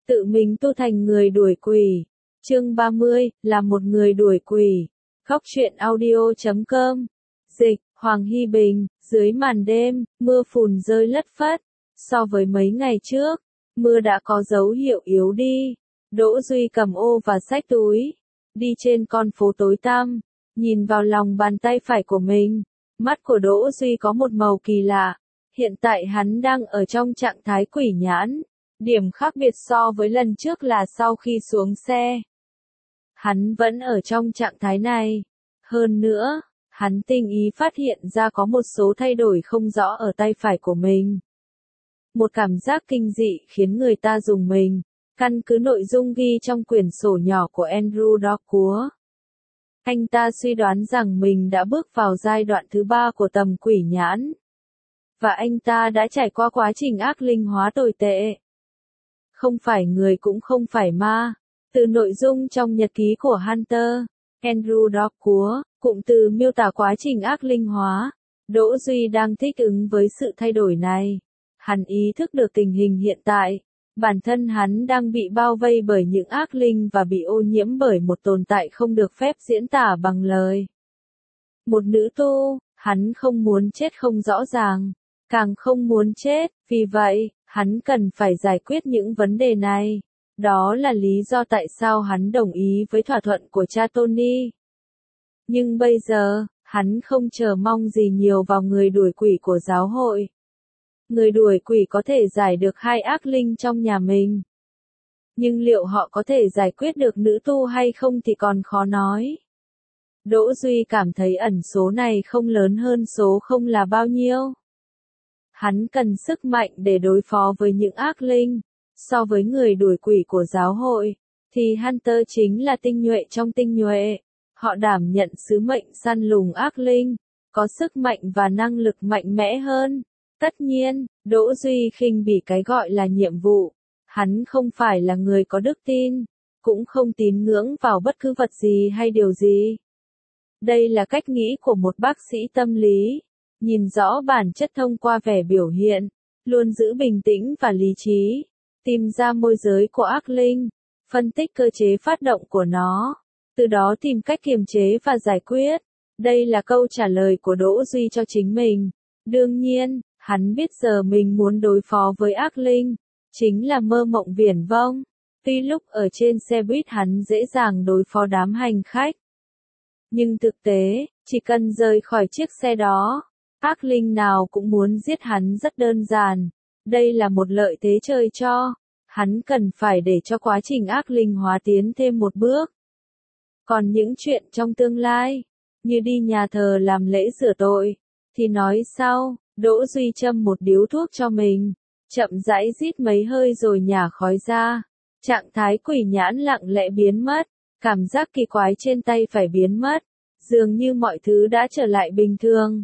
Tự mình tu thành người đuổi quỷ. Chương 30, là một người đuổi quỷ. Góc truyện audio.com. Dịch, Hoàng Hy Bình, dưới màn đêm, mưa phùn rơi lất phất. So với mấy ngày trước, mưa đã có dấu hiệu yếu đi. Đỗ Duy cầm ô và xách túi, đi trên con phố tối tăm, nhìn vào lòng bàn tay phải của mình. Mắt của Đỗ Duy có một màu kỳ lạ. Hiện tại hắn đang ở trong trạng thái quỷ nhãn. Điểm khác biệt so với lần trước là sau khi xuống xe, hắn vẫn ở trong trạng thái này. Hơn nữa, hắn tinh ý phát hiện ra có một số thay đổi không rõ ở tay phải của mình. Một cảm giác kinh dị khiến người ta rùng mình. Căn cứ nội dung ghi trong quyển sổ nhỏ của Andrew Dockworth, anh ta suy đoán rằng mình đã bước vào giai đoạn thứ 3 của tầm quỷ nhãn. Và anh ta đã trải qua quá trình ác linh hóa tồi tệ. Không phải người cũng không phải ma. Từ nội dung trong nhật ký của Hunter, Andrew Dockworth, cụm từ miêu tả quá trình ác linh hóa. Đỗ Duy đang thích ứng với sự thay đổi này. Hắn ý thức được tình hình hiện tại. Bản thân hắn đang bị bao vây bởi những ác linh và bị ô nhiễm bởi một tồn tại không được phép diễn tả bằng lời. Một nữ tu, hắn không muốn chết không rõ ràng, càng không muốn chết, vì vậy, hắn cần phải giải quyết những vấn đề này. Đó là lý do tại sao hắn đồng ý với thỏa thuận của cha Tony. Nhưng bây giờ, hắn không chờ mong gì nhiều vào người đuổi quỷ của giáo hội. Người đuổi quỷ có thể giải được 2 ác linh trong nhà mình. Nhưng liệu họ có thể giải quyết được nữ tu hay không thì còn khó nói. Đỗ Duy cảm thấy ẩn số này không lớn hơn số không là bao nhiêu. Hắn cần sức mạnh để đối phó với những ác linh. So với người đuổi quỷ của giáo hội, thì Hunter chính là tinh nhuệ trong tinh nhuệ. Họ đảm nhận sứ mệnh săn lùng ác linh, có sức mạnh và năng lực mạnh mẽ hơn. Tất nhiên, Đỗ Duy khinh bỉ cái gọi là nhiệm vụ. Hắn không phải là người có đức tin, cũng không tín ngưỡng vào bất cứ vật gì hay điều gì. Đây là cách nghĩ của một bác sĩ tâm lý. Nhìn rõ bản chất thông qua vẻ biểu hiện, luôn giữ bình tĩnh và lý trí, tìm ra môi giới của ác linh, phân tích cơ chế phát động của nó, từ đó tìm cách kiềm chế và giải quyết. Đây là câu trả lời của Đỗ Duy cho chính mình. Đương nhiên, hắn biết giờ mình muốn đối phó với ác linh, chính là mơ mộng viển vông. Tuy lúc ở trên xe buýt hắn dễ dàng đối phó đám hành khách, nhưng thực tế, chỉ cần rời khỏi chiếc xe đó, ác linh nào cũng muốn giết hắn rất đơn giản. Đây là một lợi thế trời cho. Hắn cần phải để cho quá trình ác linh hóa tiến thêm một bước. Còn những chuyện trong tương lai, như đi nhà thờ làm lễ rửa tội, thì nói sau. Đỗ Duy châm một điếu thuốc cho mình, chậm rãi rít mấy hơi rồi nhả khói ra. Trạng thái quỷ nhãn lặng lẽ biến mất, cảm giác kỳ quái trên tay phải biến mất, dường như mọi thứ đã trở lại bình thường.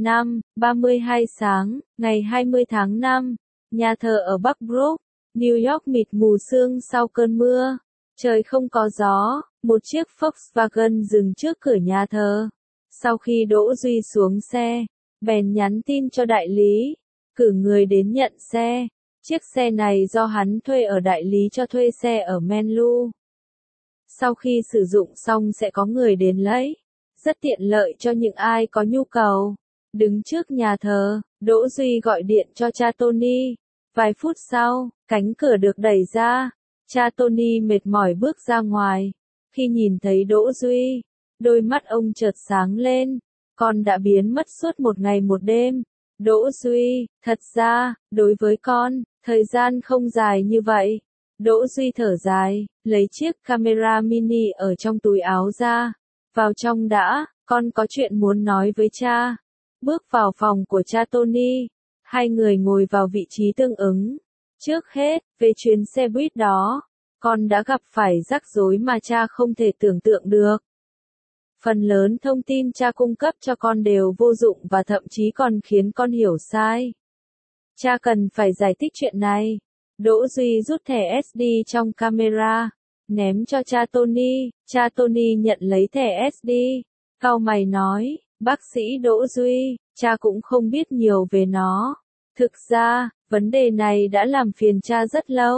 32 sáng, ngày 20 tháng 5, nhà thờ ở Bắc Brook, New York mịt mù sương sau cơn mưa. Trời không có gió, một chiếc Volkswagen dừng trước cửa nhà thờ. Sau khi Đỗ Duy xuống xe, bèn nhắn tin cho đại lý, cử người đến nhận xe. Chiếc xe này do hắn thuê ở đại lý cho thuê xe ở Menlo. Sau khi sử dụng xong sẽ có người đến lấy. Rất tiện lợi cho những ai có nhu cầu. Đứng trước nhà thờ, Đỗ Duy gọi điện cho cha Tony. Vài phút sau, cánh cửa được đẩy ra. Cha Tony mệt mỏi bước ra ngoài. Khi nhìn thấy Đỗ Duy, đôi mắt ông chợt sáng lên. Con đã biến mất suốt một ngày một đêm. Đỗ Duy, thật ra, đối với con, thời gian không dài như vậy. Đỗ Duy thở dài, lấy chiếc camera mini ở trong túi áo ra. Vào trong đã, con có chuyện muốn nói với cha. Bước vào phòng của cha Tony, hai người ngồi vào vị trí tương ứng. Trước hết, về chuyến xe buýt đó, con đã gặp phải rắc rối mà cha không thể tưởng tượng được. Phần lớn thông tin cha cung cấp cho con đều vô dụng và thậm chí còn khiến con hiểu sai. Cha cần phải giải thích chuyện này. Đỗ Duy rút thẻ SD trong camera, ném cho cha Tony. Cha Tony nhận lấy thẻ SD, cau mày nói, bác sĩ Đỗ Duy, cha cũng không biết nhiều về nó. Thực ra, vấn đề này đã làm phiền cha rất lâu.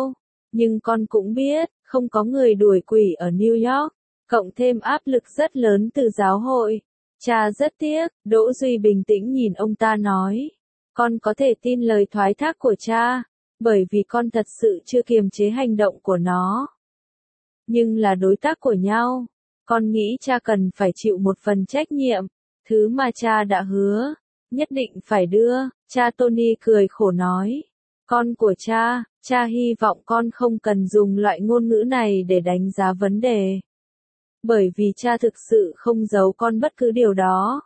Nhưng con cũng biết, không có người đuổi quỷ ở New York, cộng thêm áp lực rất lớn từ giáo hội. Cha rất tiếc, Đỗ Duy bình tĩnh nhìn ông ta nói. Con có thể tin lời thoái thác của cha, bởi vì con thật sự chưa kiềm chế hành động của nó. Nhưng là đối tác của nhau, con nghĩ cha cần phải chịu một phần trách nhiệm, thứ mà cha đã hứa, nhất định phải đưa. Cha Tony cười khổ nói. Con của cha hy vọng con không cần dùng loại ngôn ngữ này để đánh giá vấn đề. Bởi vì cha thực sự không giấu con bất cứ điều đó.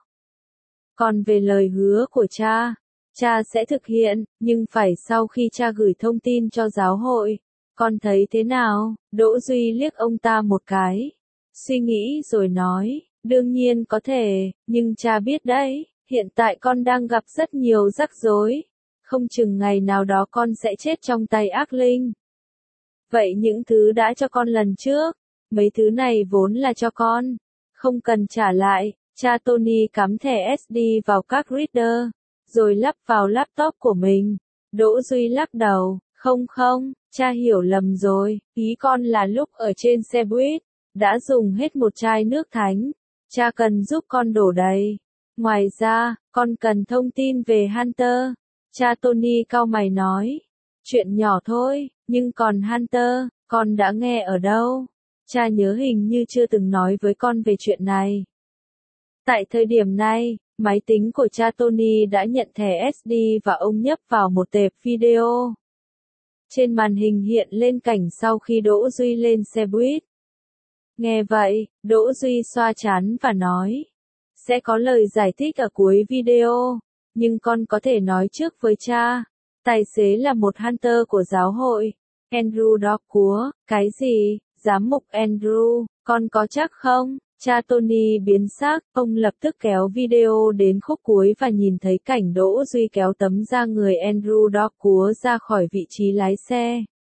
Còn về lời hứa của cha sẽ thực hiện, nhưng phải sau khi cha gửi thông tin cho giáo hội. Con thấy thế nào? Đỗ Duy liếc ông ta một cái. Suy nghĩ rồi nói, đương nhiên có thể, nhưng cha biết đấy, hiện tại con đang gặp rất nhiều rắc rối. Không chừng ngày nào đó con sẽ chết trong tay ác linh. Vậy những thứ đã cho con lần trước, mấy thứ này vốn là cho con, không cần trả lại. Cha Tony cắm thẻ SD vào các reader, rồi lắp vào laptop của mình. Đỗ Duy lắc đầu, không, cha hiểu lầm rồi, ý con là lúc ở trên xe buýt, đã dùng hết một chai nước thánh, cha cần giúp con đổ đầy. Ngoài ra, con cần thông tin về Hunter. Cha Tony cau mày nói, chuyện nhỏ thôi, nhưng còn Hunter, con đã nghe ở đâu? Cha nhớ hình như chưa từng nói với con về chuyện này. Tại thời điểm này, máy tính của cha Tony đã nhận thẻ SD và ông nhấp vào một tệp video. Trên màn hình hiện lên cảnh sau khi Đỗ Duy lên xe buýt. Nghe vậy, Đỗ Duy xoa trán và nói, sẽ có lời giải thích ở cuối video, nhưng con có thể nói trước với cha. Tài xế là một Hunter của giáo hội, Andrew Dock. Cái gì? Giám mục Andrew, con có chắc không? Cha Tony biến sắc, ông lập tức kéo video đến khúc cuối và nhìn thấy cảnh Đỗ Duy kéo tấm da người Andrew Dock ra khỏi vị trí lái xe.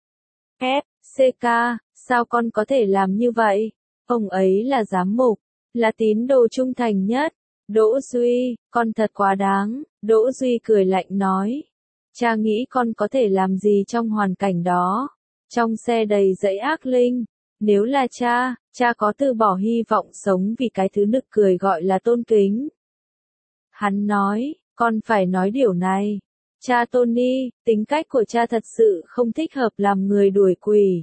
CK, sao con có thể làm như vậy? Ông ấy là giám mục, là tín đồ trung thành nhất. Đỗ Duy, con thật quá đáng. Đỗ Duy cười lạnh nói. Cha nghĩ con có thể làm gì trong hoàn cảnh đó? Trong xe đầy dẫy ác linh. Nếu là cha có từ bỏ hy vọng sống vì cái thứ nực cười gọi là tôn kính. Hắn nói, con phải nói điều này. Cha Tony, tính cách của cha thật sự không thích hợp làm người đuổi quỷ.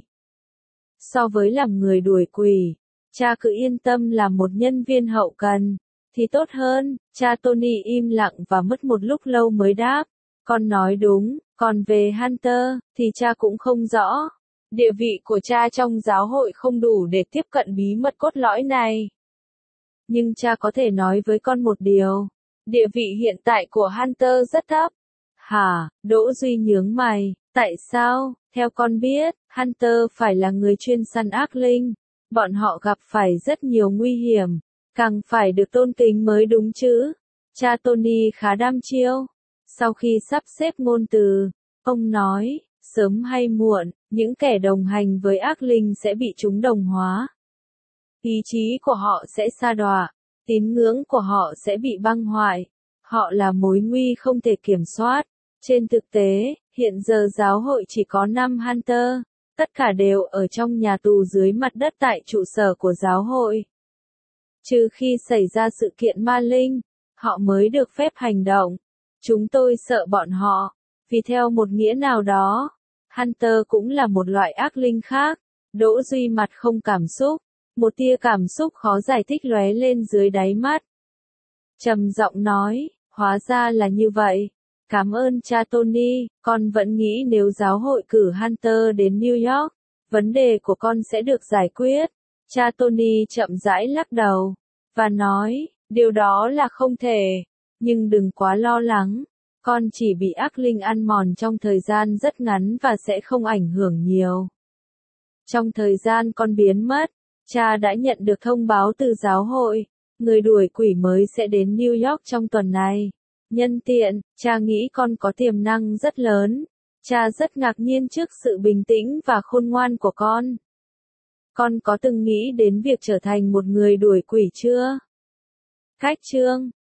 So với làm người đuổi quỷ, cha cứ yên tâm làm một nhân viên hậu cần, thì tốt hơn. Cha Tony im lặng và mất một lúc lâu mới đáp. Con nói đúng, còn về Hunter, thì cha cũng không rõ. Địa vị của cha trong giáo hội không đủ để tiếp cận bí mật cốt lõi này. Nhưng cha có thể nói với con một điều. Địa vị hiện tại của Hunter rất thấp. Hả? Đỗ Duy nhướng mày. Tại sao? Theo con biết, Hunter phải là người chuyên săn ác linh. Bọn họ gặp phải rất nhiều nguy hiểm. Càng phải được tôn kính mới đúng chứ. Cha Tony khá đăm chiêu. Sau khi sắp xếp ngôn từ, ông nói, sớm hay muộn, những kẻ đồng hành với ác linh sẽ bị chúng đồng hóa. Ý chí của họ sẽ sa đọa, tín ngưỡng của họ sẽ bị băng hoại. Họ là mối nguy không thể kiểm soát. Trên thực tế, hiện giờ giáo hội chỉ có 5 Hunter, tất cả đều ở trong nhà tù dưới mặt đất tại trụ sở của giáo hội. Trừ khi xảy ra sự kiện ma linh, họ mới được phép hành động. Chúng tôi sợ bọn họ, vì theo một nghĩa nào đó, Hunter cũng là một loại ác linh khác. Đỗ Duy mặt không cảm xúc, một tia cảm xúc khó giải thích lóe lên dưới đáy mắt. Trầm giọng nói, hóa ra là như vậy. Cảm ơn cha Tony, con vẫn nghĩ nếu giáo hội cử Hunter đến New York, vấn đề của con sẽ được giải quyết. Cha Tony chậm rãi lắc đầu, và nói, điều đó là không thể, nhưng đừng quá lo lắng. Con chỉ bị ác linh ăn mòn trong thời gian rất ngắn và sẽ không ảnh hưởng nhiều. Trong thời gian con biến mất, cha đã nhận được thông báo từ giáo hội, người đuổi quỷ mới sẽ đến New York trong tuần này. Nhân tiện, cha nghĩ con có tiềm năng rất lớn. Cha rất ngạc nhiên trước sự bình tĩnh và khôn ngoan của con. Con có từng nghĩ đến việc trở thành một người đuổi quỷ chưa? Cách chương